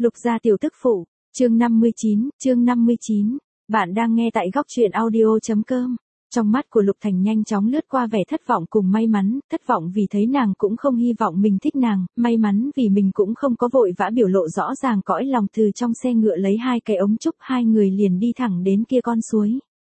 Lục gia tiểu tức phụ, chương 59. Bạn đang nghe tại góc truyện audio.com. Trong mắt của Lục Thành nhanh chóng lướt qua vẻ thất vọng cùng may mắn, thất vọng vì thấy nàng cũng không hy vọng mình thích nàng, may mắn vì mình cũng không có vội vã biểu lộ rõ ràng cõi lòng. Từ trong xe ngựa lấy hai cái ống trúc, hai người liền đi thẳng đến kia con suối.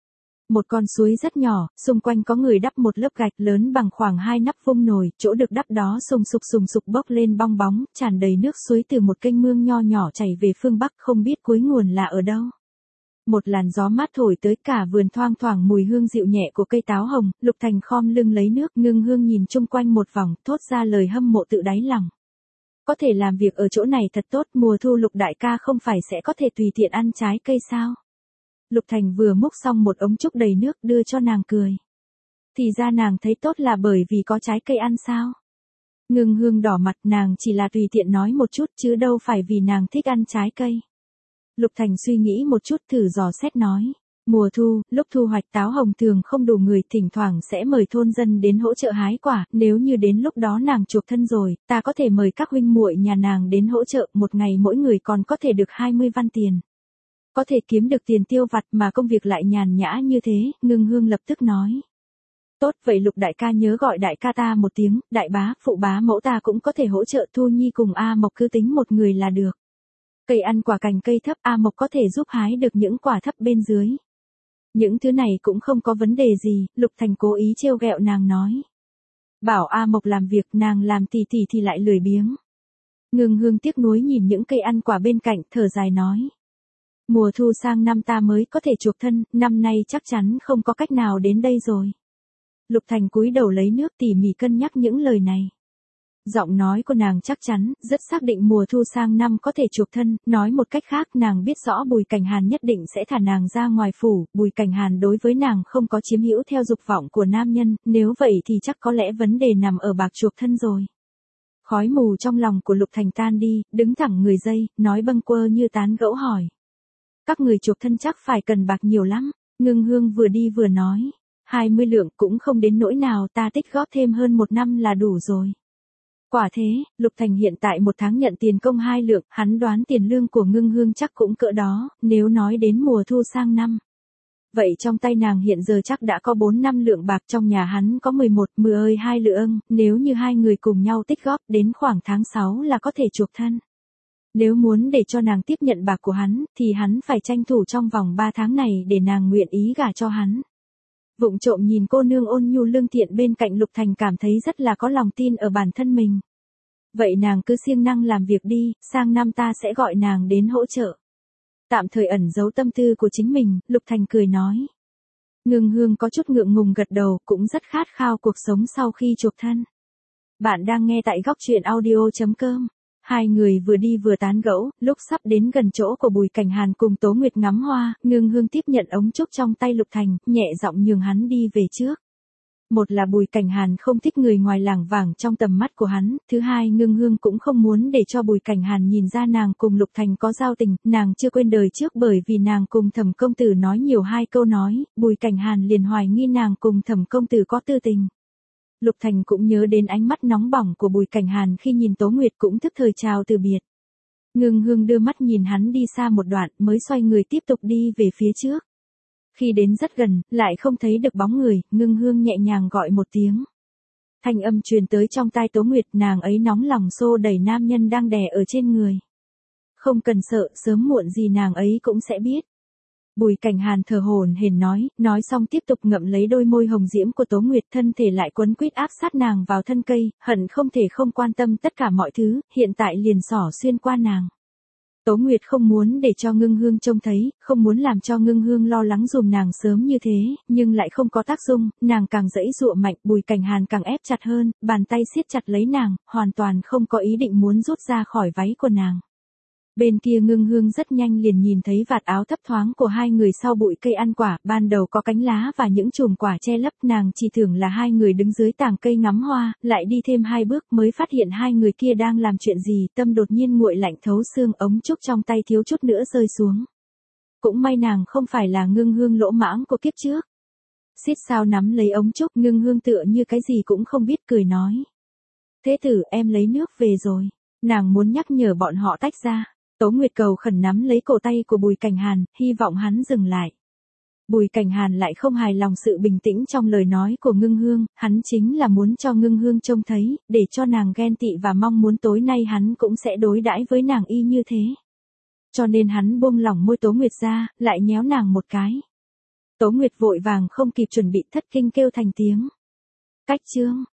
Một con suối rất nhỏ, xung quanh có người đắp một lớp gạch lớn bằng khoảng 2 nắp vung nồi, chỗ được đắp đó sùng sục bốc lên bong bóng, tràn đầy nước suối từ một kênh mương nho nhỏ chảy về phương Bắc, không biết cuối nguồn là ở đâu. Một làn gió mát thổi tới, cả vườn thoang thoảng mùi hương dịu nhẹ của cây táo hồng. Lục Thành khom lưng lấy nước, Ngưng Hương nhìn chung quanh một vòng, thốt ra lời hâm mộ tự đáy lòng. Có thể làm việc ở chỗ này thật tốt, mùa thu Lục đại ca không phải sẽ có thể tùy tiện ăn trái cây sao? Lục Thành vừa múc xong một ống trúc đầy nước đưa cho nàng cười. Thì ra nàng thấy tốt là bởi vì có trái cây ăn sao? Ngưng Hương đỏ mặt, nàng chỉ là tùy tiện nói một chút chứ đâu phải vì nàng thích ăn trái cây. Lục Thành suy nghĩ một chút thử dò xét nói. Mùa thu, lúc thu hoạch táo hồng thường không đủ người, thỉnh thoảng sẽ mời thôn dân đến hỗ trợ hái quả, nếu như đến lúc đó nàng chuộc thân rồi, ta có thể mời các huynh muội nhà nàng đến hỗ trợ, một ngày mỗi người còn có thể được 20 văn tiền. Có thể kiếm được tiền tiêu vặt mà công việc lại nhàn nhã như thế. Ngưng Hương lập tức nói. Tốt, vậy Lục đại ca nhớ gọi đại ca ta một tiếng, đại bá, phụ bá mẫu ta cũng có thể hỗ trợ. Thu Nhi cùng A Mộc cứ tính một người là được. Cây ăn quả cành cây thấp, A Mộc có thể giúp hái được những quả thấp bên dưới. Những thứ này cũng không có vấn đề gì, Lục Thành cố ý trêu ghẹo nàng nói. Bảo A Mộc làm việc, nàng làm tỉ thì lại lười biếng. Ngưng Hương tiếc nuối nhìn những cây ăn quả bên cạnh, thở dài nói. Mùa thu sang năm ta mới có thể chuộc thân, năm nay chắc chắn không có cách nào đến đây rồi. Lục Thành cúi đầu lấy nước tỉ mỉ cân nhắc những lời này. Giọng nói của nàng chắc chắn, rất xác định mùa thu sang năm có thể chuộc thân, nói một cách khác nàng biết rõ Bùi Cảnh Hàn nhất định sẽ thả nàng ra ngoài phủ, Bùi Cảnh Hàn đối với nàng không có chiếm hữu theo dục vọng của nam nhân, nếu vậy thì chắc có lẽ vấn đề nằm ở bạc chuộc thân rồi. Khói mù trong lòng của Lục Thành tan đi, đứng thẳng người dây, nói bâng quơ như tán gẫu hỏi. Các người chuộc thân chắc phải cần bạc nhiều lắm. Ngưng Hương vừa đi vừa nói. 20 lượng cũng không đến nỗi nào, ta tích góp thêm hơn 1 năm là đủ rồi. Quả thế, Lục Thành hiện tại 1 tháng nhận tiền công 2 lượng, hắn đoán tiền lương của Ngưng Hương chắc cũng cỡ đó, nếu nói đến mùa thu sang năm. Vậy trong tay nàng hiện giờ chắc đã có 4-5 lượng bạc, trong nhà hắn có 2 lượng, nếu như hai người cùng nhau tích góp đến khoảng tháng 6 là có thể chuộc thân. Nếu muốn để cho nàng tiếp nhận bạc của hắn, thì hắn phải tranh thủ trong vòng 3 tháng này để nàng nguyện ý gả cho hắn. Vụng trộm nhìn cô nương ôn nhu lương thiện bên cạnh, Lục Thành cảm thấy rất là có lòng tin ở bản thân mình. Vậy nàng cứ siêng năng làm việc đi, sang năm ta sẽ gọi nàng đến hỗ trợ. Tạm thời ẩn giấu tâm tư của chính mình, Lục Thành cười nói. Ngưng Hương có chút ngượng ngùng gật đầu, cũng rất khát khao cuộc sống sau khi chuộc thân. Bạn đang nghe tại góc truyện audio.com. Hai người vừa đi vừa tán gẫu, lúc sắp đến gần chỗ của Bùi Cảnh Hàn cùng Tố Nguyệt ngắm hoa, Ngưng Hương tiếp nhận ống trúc trong tay Lục Thành, nhẹ giọng nhường hắn đi về trước. Một là Bùi Cảnh Hàn không thích người ngoài lảng vảng trong tầm mắt của hắn, thứ hai Ngưng Hương cũng không muốn để cho Bùi Cảnh Hàn nhìn ra nàng cùng Lục Thành có giao tình, nàng chưa quên đời trước bởi vì nàng cùng Thẩm công tử nói nhiều 2 câu nói, Bùi Cảnh Hàn liền hoài nghi nàng cùng Thẩm công tử có tư tình. Lục Thành cũng nhớ đến ánh mắt nóng bỏng của Bùi Cảnh Hàn khi nhìn Tố Nguyệt, cũng thức thời chào từ biệt. Ngưng Hương đưa mắt nhìn hắn đi xa một đoạn mới xoay người tiếp tục đi về phía trước. Khi đến rất gần, lại không thấy được bóng người, Ngưng Hương nhẹ nhàng gọi một tiếng. Thanh âm truyền tới trong tai Tố Nguyệt, nàng ấy nóng lòng xô đẩy nam nhân đang đè ở trên người. Không cần sợ, sớm muộn gì nàng ấy cũng sẽ biết. Bùi Cảnh Hàn thở hổn hển nói xong tiếp tục ngậm lấy đôi môi hồng diễm của Tố Nguyệt, thân thể lại quấn quýt áp sát nàng vào thân cây, hận không thể không quan tâm tất cả mọi thứ, hiện tại liền xỏ xuyên qua nàng. Tố Nguyệt không muốn để cho Ngưng Hương trông thấy, không muốn làm cho Ngưng Hương lo lắng dùm nàng sớm như thế, nhưng lại không có tác dụng, nàng càng giãy giụa mạnh, Bùi Cảnh Hàn càng ép chặt hơn, bàn tay siết chặt lấy nàng, hoàn toàn không có ý định muốn rút ra khỏi váy của nàng. Bên kia Ngưng Hương rất nhanh liền nhìn thấy vạt áo thấp thoáng của hai người sau bụi cây ăn quả, ban đầu có cánh lá và những chùm quả che lấp, nàng chỉ tưởng là hai người đứng dưới tàng cây ngắm hoa, lại đi thêm 2 bước mới phát hiện hai người kia đang làm chuyện gì, tâm đột nhiên nguội lạnh thấu xương, ống trúc trong tay thiếu chút nữa rơi xuống. Cũng may nàng không phải là Ngưng Hương lỗ mãng của kiếp trước. Xít sao nắm lấy ống trúc, Ngưng Hương tựa như cái gì cũng không biết cười nói. Thế tử, em lấy nước về rồi. Nàng muốn nhắc nhở bọn họ tách ra. Tố Nguyệt cầu khẩn nắm lấy cổ tay của Bùi Cảnh Hàn, hy vọng hắn dừng lại. Bùi Cảnh Hàn lại không hài lòng sự bình tĩnh trong lời nói của Ngưng Hương, hắn chính là muốn cho Ngưng Hương trông thấy, để cho nàng ghen tị và mong muốn tối nay hắn cũng sẽ đối đãi với nàng y như thế. Cho nên hắn buông lỏng môi Tố Nguyệt ra, lại nhéo nàng một cái. Tố Nguyệt vội vàng không kịp chuẩn bị thất kinh kêu thành tiếng. Cách chương.